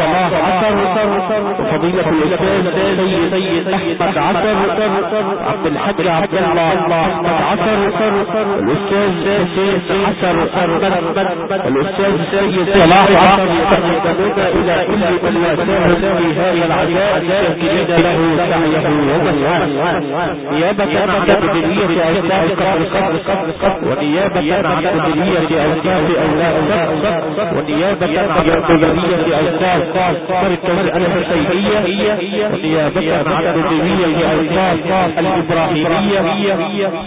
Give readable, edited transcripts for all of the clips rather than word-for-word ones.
صلاح عصر، وفضيلة الأستاذ سيد أحمد عصر، عبد الحاج عبد الله أحمد عصر، الأستاذ سيد حسن أحمد، الأستاذ سيد صلاح عصر، يقدمون إلى كل من واساه في هذا العزاء الشاكرين له سعيه ومسعاه، نيابة عن مديرية أوساط قبر، ونيابة عن مديرية أوساط أولاء، ونيابة عن مديرية أوساط مركز الحسينية، ونيابة عن مديرية أوساط الإبراهيمية،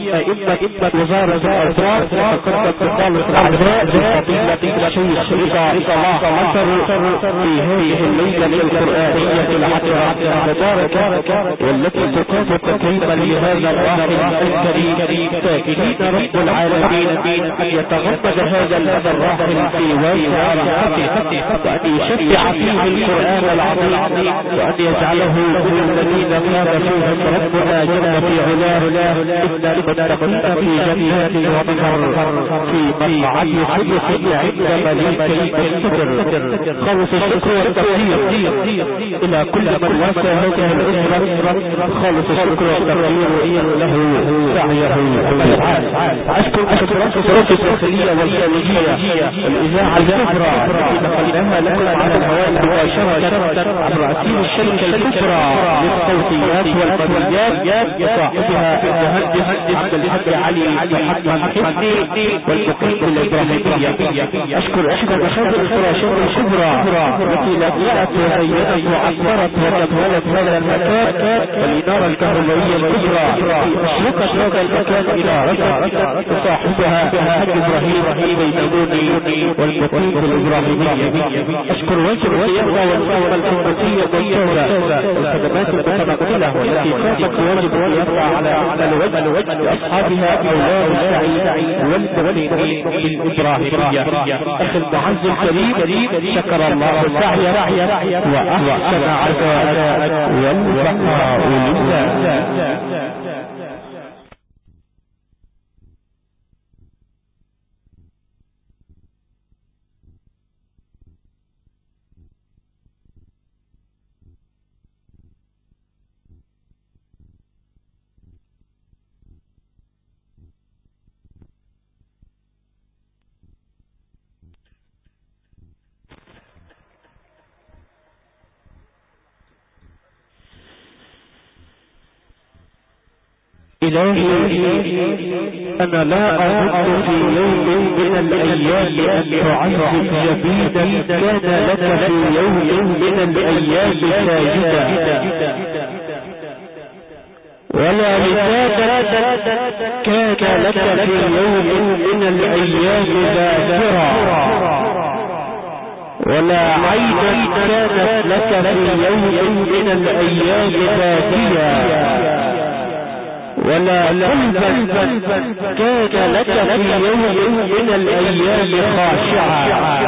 أئمة وزارة الأوقاف، وتقدم بخالص العزاء بفضيلة الشيخ رضا صلاح عصر في هذه الليلة القرآنية العطرة المباركة، والتي تقام تكريما لهذا الراحل الكريم، ساكنين رب العالمين أن يتغمد هذا الراحل في واسع رحمته، وأن يشفع فيه القرآن العظيم، وأن يجعله من الذين كان فيهم ربنا جل في علاه إن المتقين في جنات ونهر في مقعد صدق عند مليك مقتدر. خالص الشكر والتقدير إلى كل من واسى هذه الأسرة، خالص الشكر والتقدير له سعيه ومسعاه. أشكر أشكرات الداخلية والخارجية الإذاعة الكبرى التي نقلناها لكم على الهواء مباشرة عبر أسير الشركة الكبرى للصوتيات والمرئيات، وصاحبها المهندس عبد الحاج علي محمد حسني والمقيم الإبراهيمية. أشكر إحدى مخازن الفراشات الكبرى التي لقيت وزينت وعبرت وتبهلت هذا المكان، والإنارة الكهربائية الكبرى أشرقت هذا المكان إلى رجل، وصاحبها الحاج إبراهيم بيتوني والمقيم الإبراهيمية. أشكر وجه القيادة والقوة الحكومية والدولة والخدمات المتنقلة والتي قامت بواجب الإطلاع على الوجه لأصحابها أولاد السعيد والمقيمين بالإبراهيمية. أخي المعز الكريم، شكر الله سعيه وأحسن عزاءك والبقاء لله. إلهي أنا لا أظن في يوم من الأيام أن تعذب جبينا كان لك في يوم من الأيام ساجدا، ولا لسانا كان لك في يوم من الأيام ذاكرا، ولا عينا كانت لك في يوم من الأيام باكيا، ولا قلبا كان لك في يوم من الأيام خاشعا.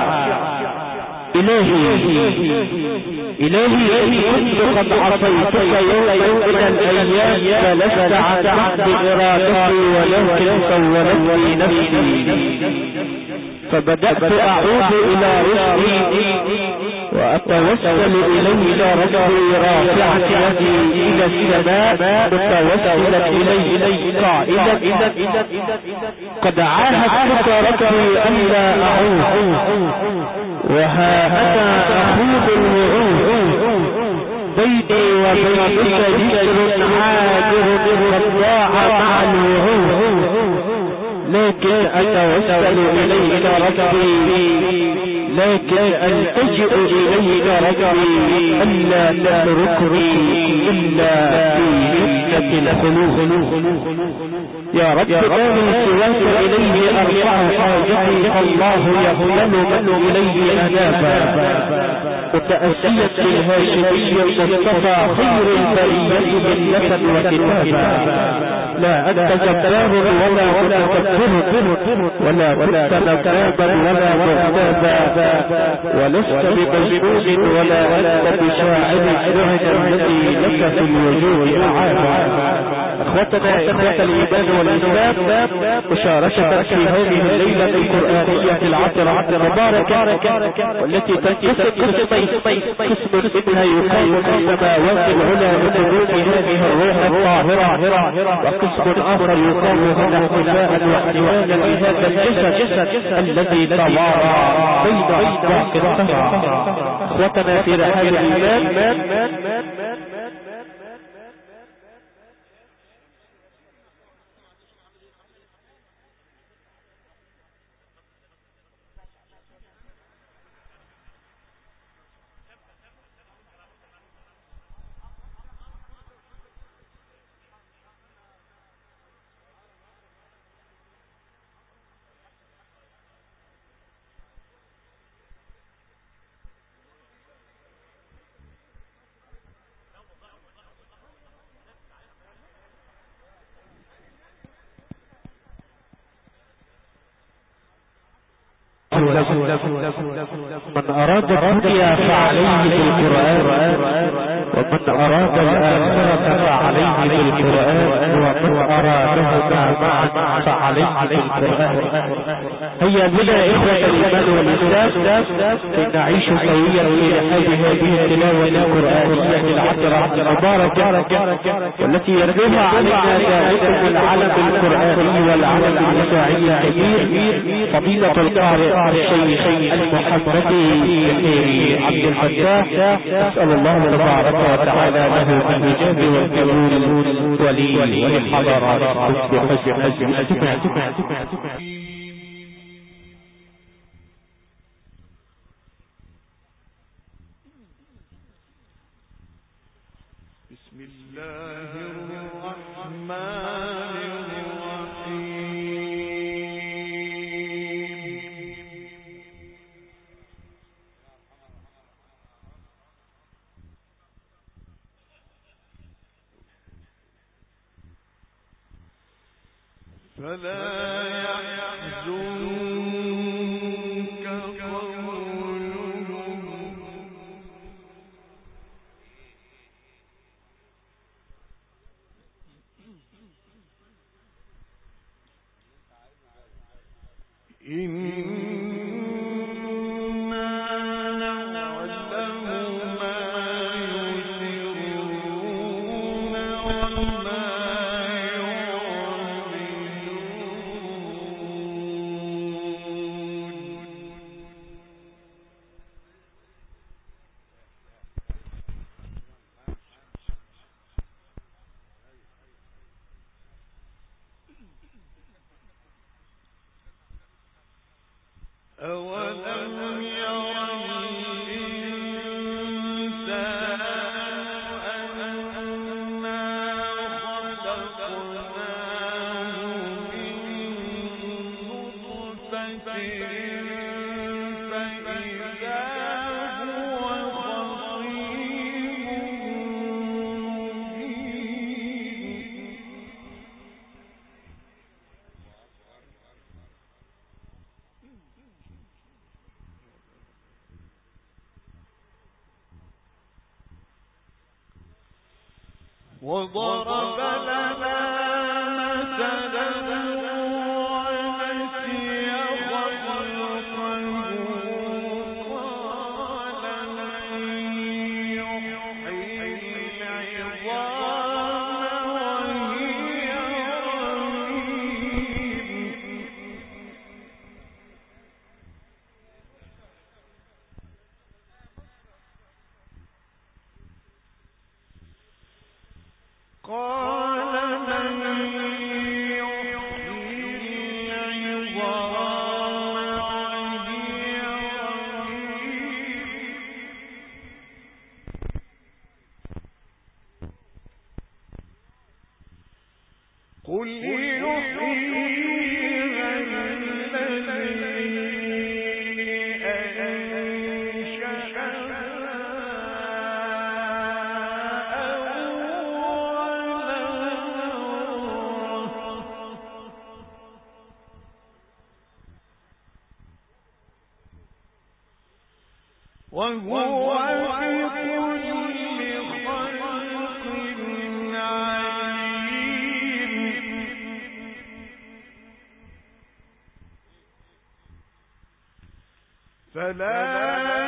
إلهي إن كنت قد عصيتك يوم من الأيام فلست عن بعد إرادتي، ولكن سولتني نفسي، فبدأت أعود إلى رشدي وأتوسل إليه ربي رافعة يدي إلى السماء متوسلا إليه قائلا قد عاهدتك ربي ألا أعود، وها أنا أخوض الوعود، بيني وبينك جسر عابر قد ضاع مع الوعود، لكن أتوسل إليك ربي، لكن ألتجئ إليك ربي ألا تتركني إلا في فتنة الخلوق. يا رب لا من سواك إليه أرفع حاجتي، فالله يهلل من إليه أنابا، وتأسيت الهاشمي المصطفى خير البرية ملة وكتابا، لا أنت جبار ولا متكبر ولا كنت مكابا ولا مغتابا ولست بمجنون ولا أنت بشاعر الشعر الذي لك في الوجود أعانى. اخوتنا اخوة الايمان والاسلام، مشاركة في هذه الليلة القرآنية العطرة المباركة والتي تنقسم قسمين، قسم منها يقام في السماوات العلى لقدوم هذه الروح الطاهرة، وقسم اخر يقام هنا احتفاء واحتفالا بهذا الجسد الذي توارى بين اصداق الثرى. اخوتنا في رحاب الايمان، من أراد الدنيا فعليه بالقرآن، ومن أراد الآخرة فعليه بالقرآن، ومن أرادهما معا فعليه بالقرآن. هيا بنا إخوة الإيمان والإسلام نعيش سويا في رحاب هذه التلاوة القرآنية العطرة المباركة والتي يرجوها علينا دائما العلم القرآني والعلم الإساعي الكبير فضيلة القارئ الشيخ المحمدي عبد الفتاح. أسأل الله تبارك وتعالى له الإجاب والقبول ولي والحضارات بحسن الاستماع. بسم الله الرحمن فلا يحزنك قولهم أولم ير الإنسان أنا خلقناه من نطفة فإذا هو خصيم مبين. وضرب لنا مثلا ونسي خلقه قال من يحيي العظام وهي رميم. قال وهو بكل خلق عليم. فلا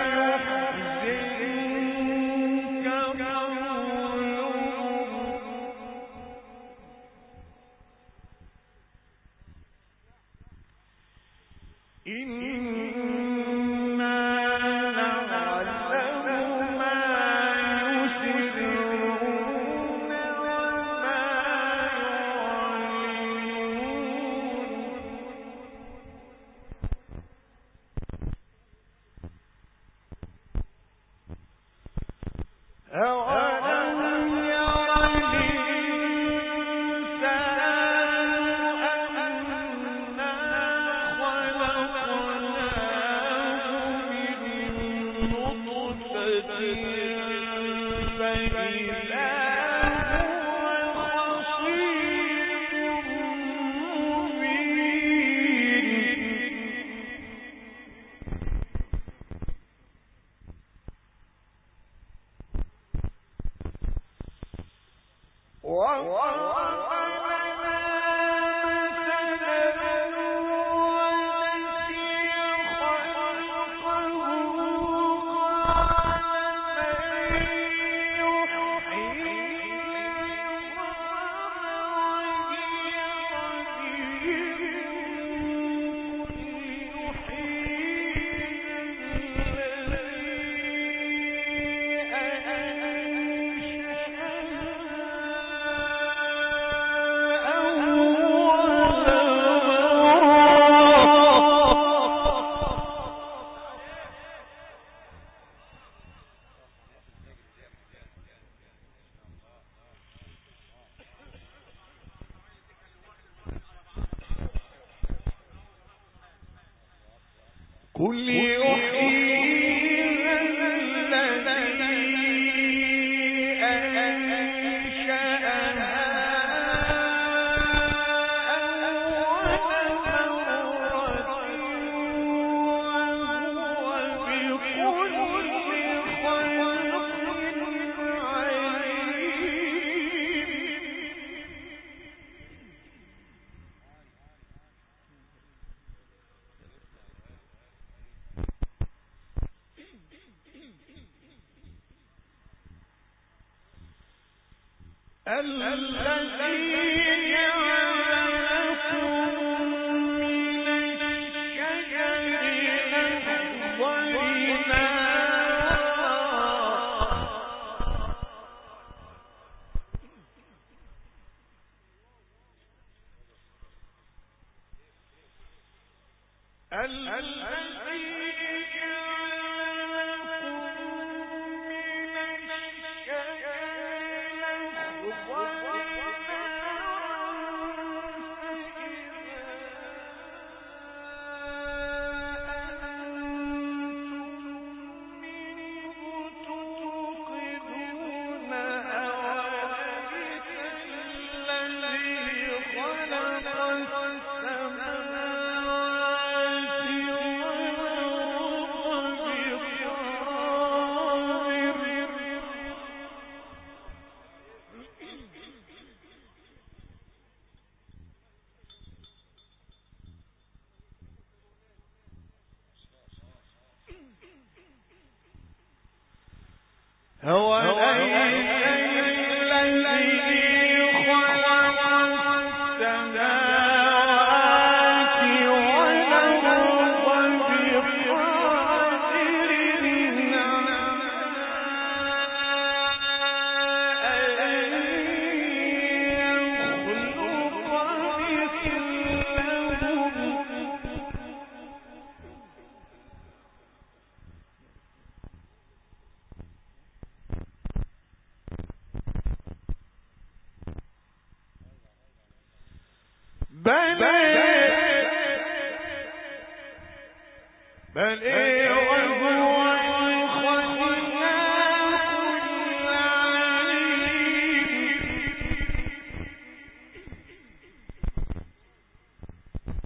هو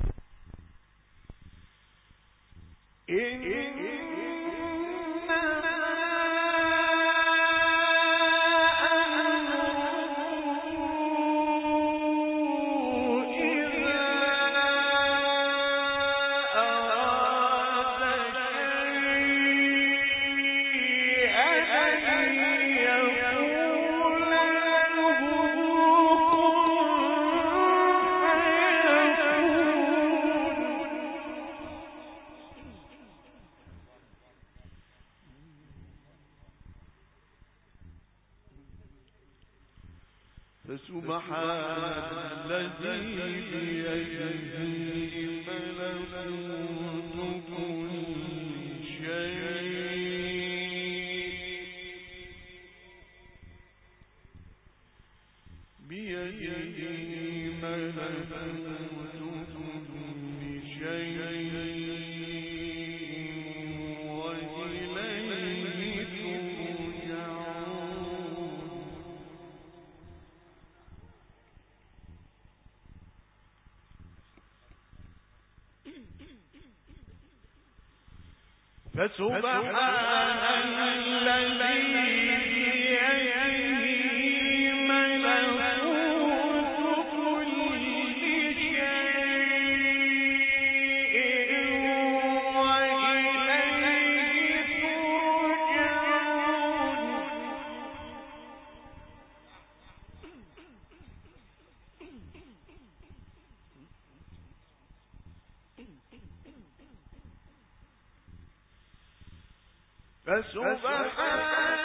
إِنَّ فسبحان الذي بيده ملكوت كل شيء فسبحان الذي بيده ملكوت كل شيء وإليه ترجعون. فسبحان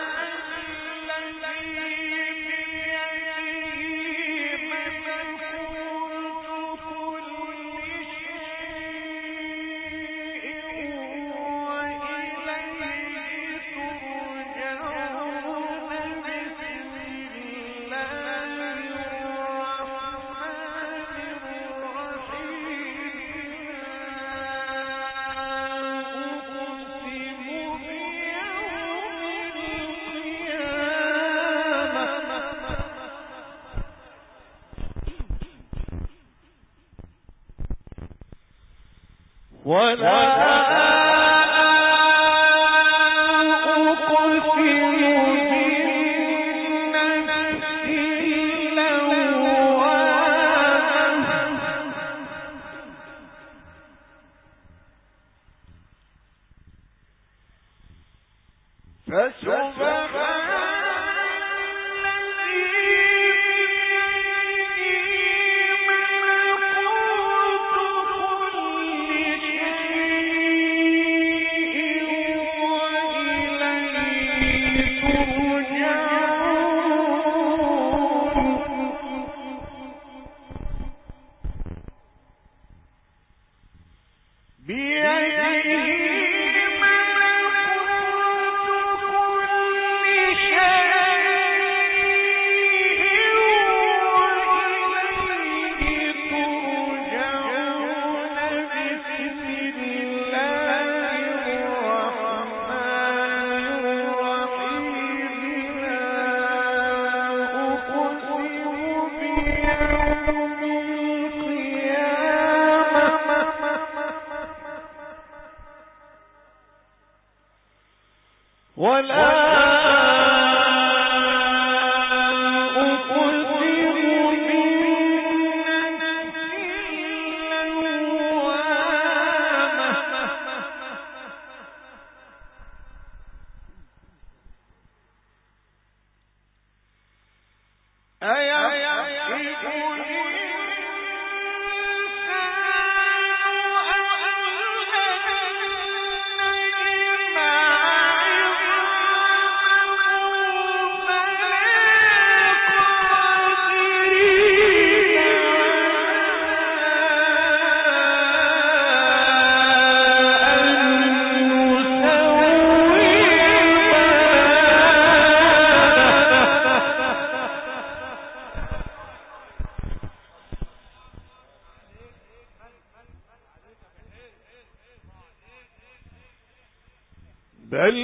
بل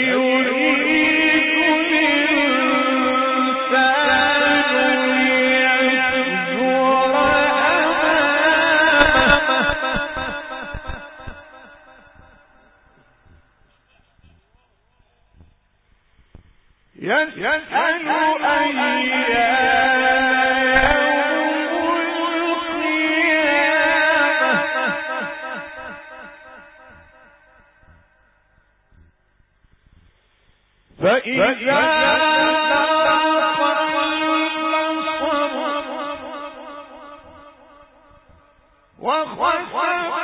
يريد الإنسان ليفجر أمامه يسأل فإذا وخسف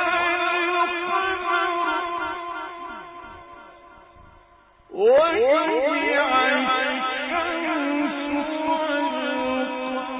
القمر وجمع الشمس والقمر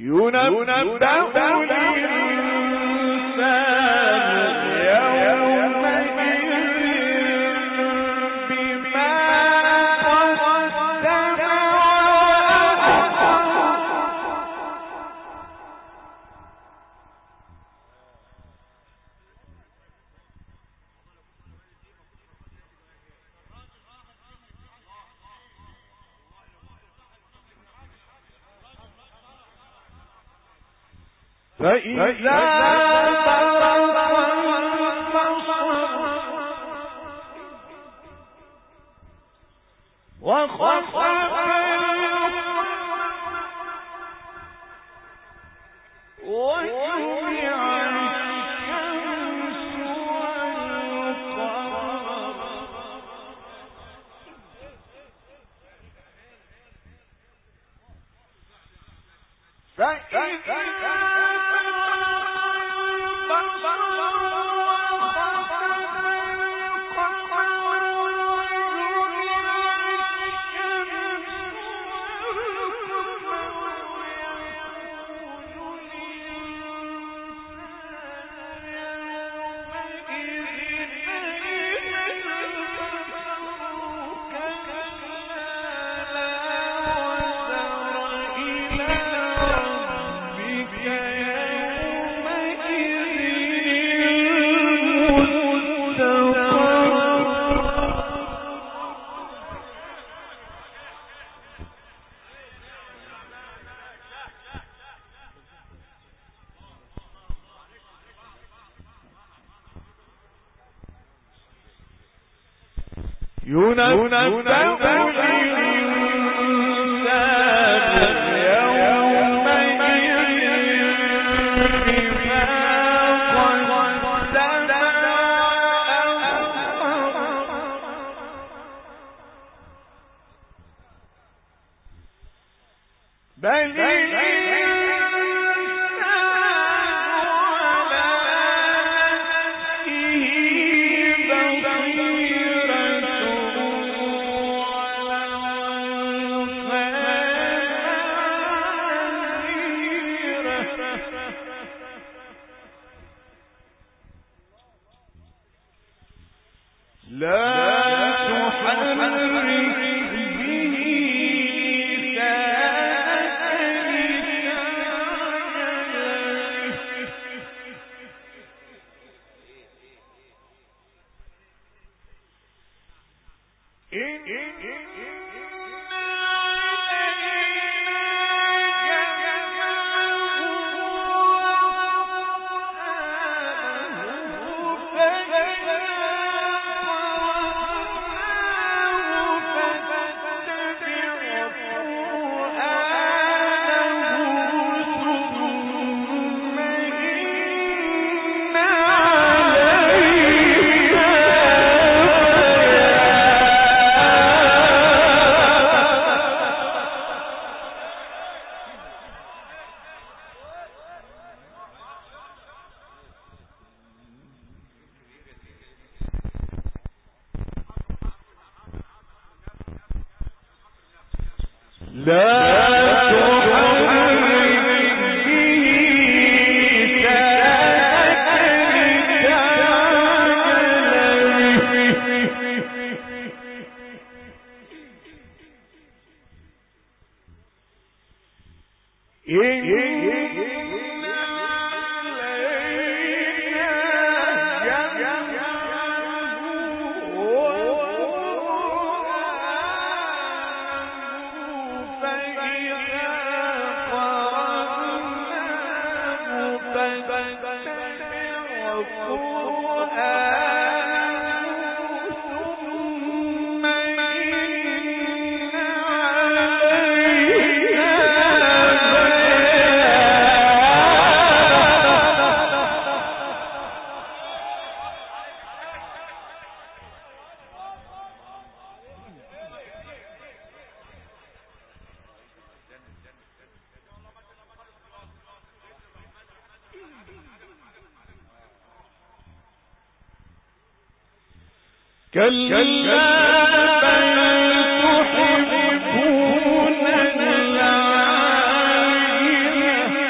كلا بل تحبون العاجلة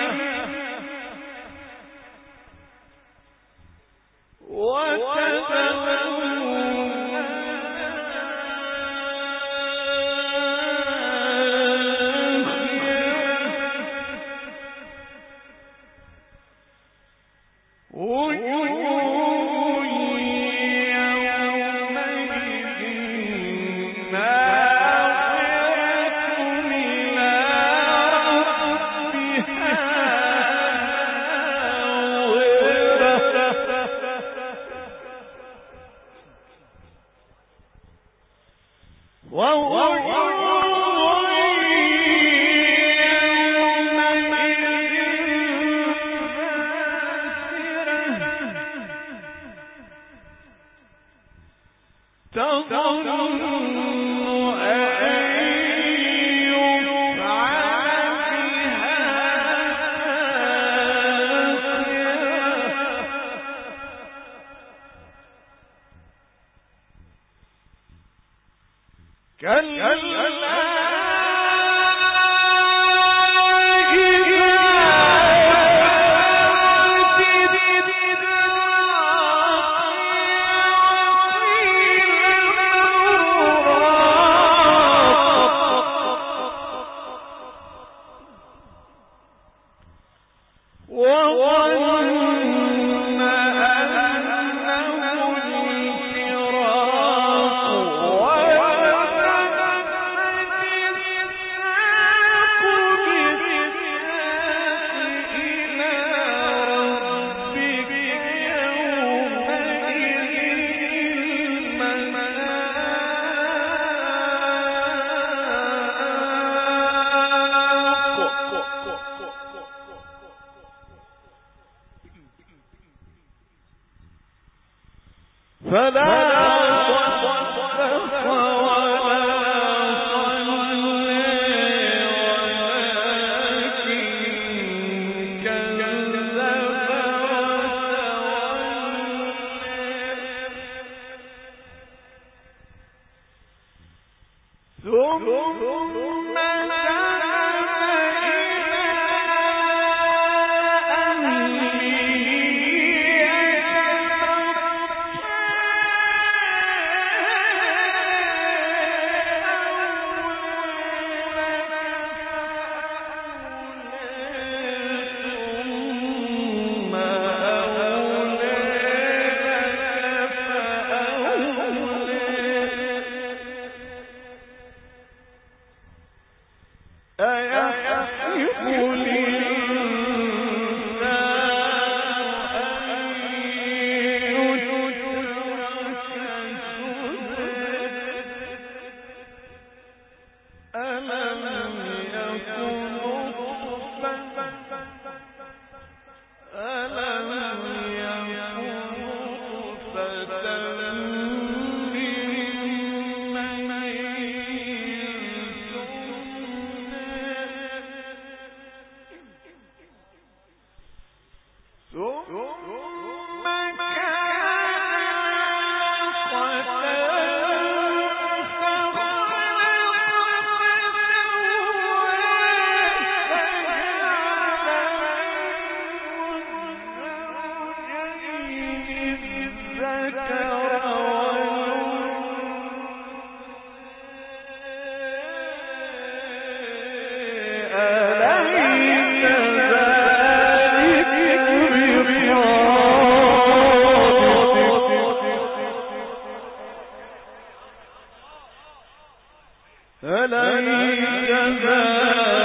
أليس ذلك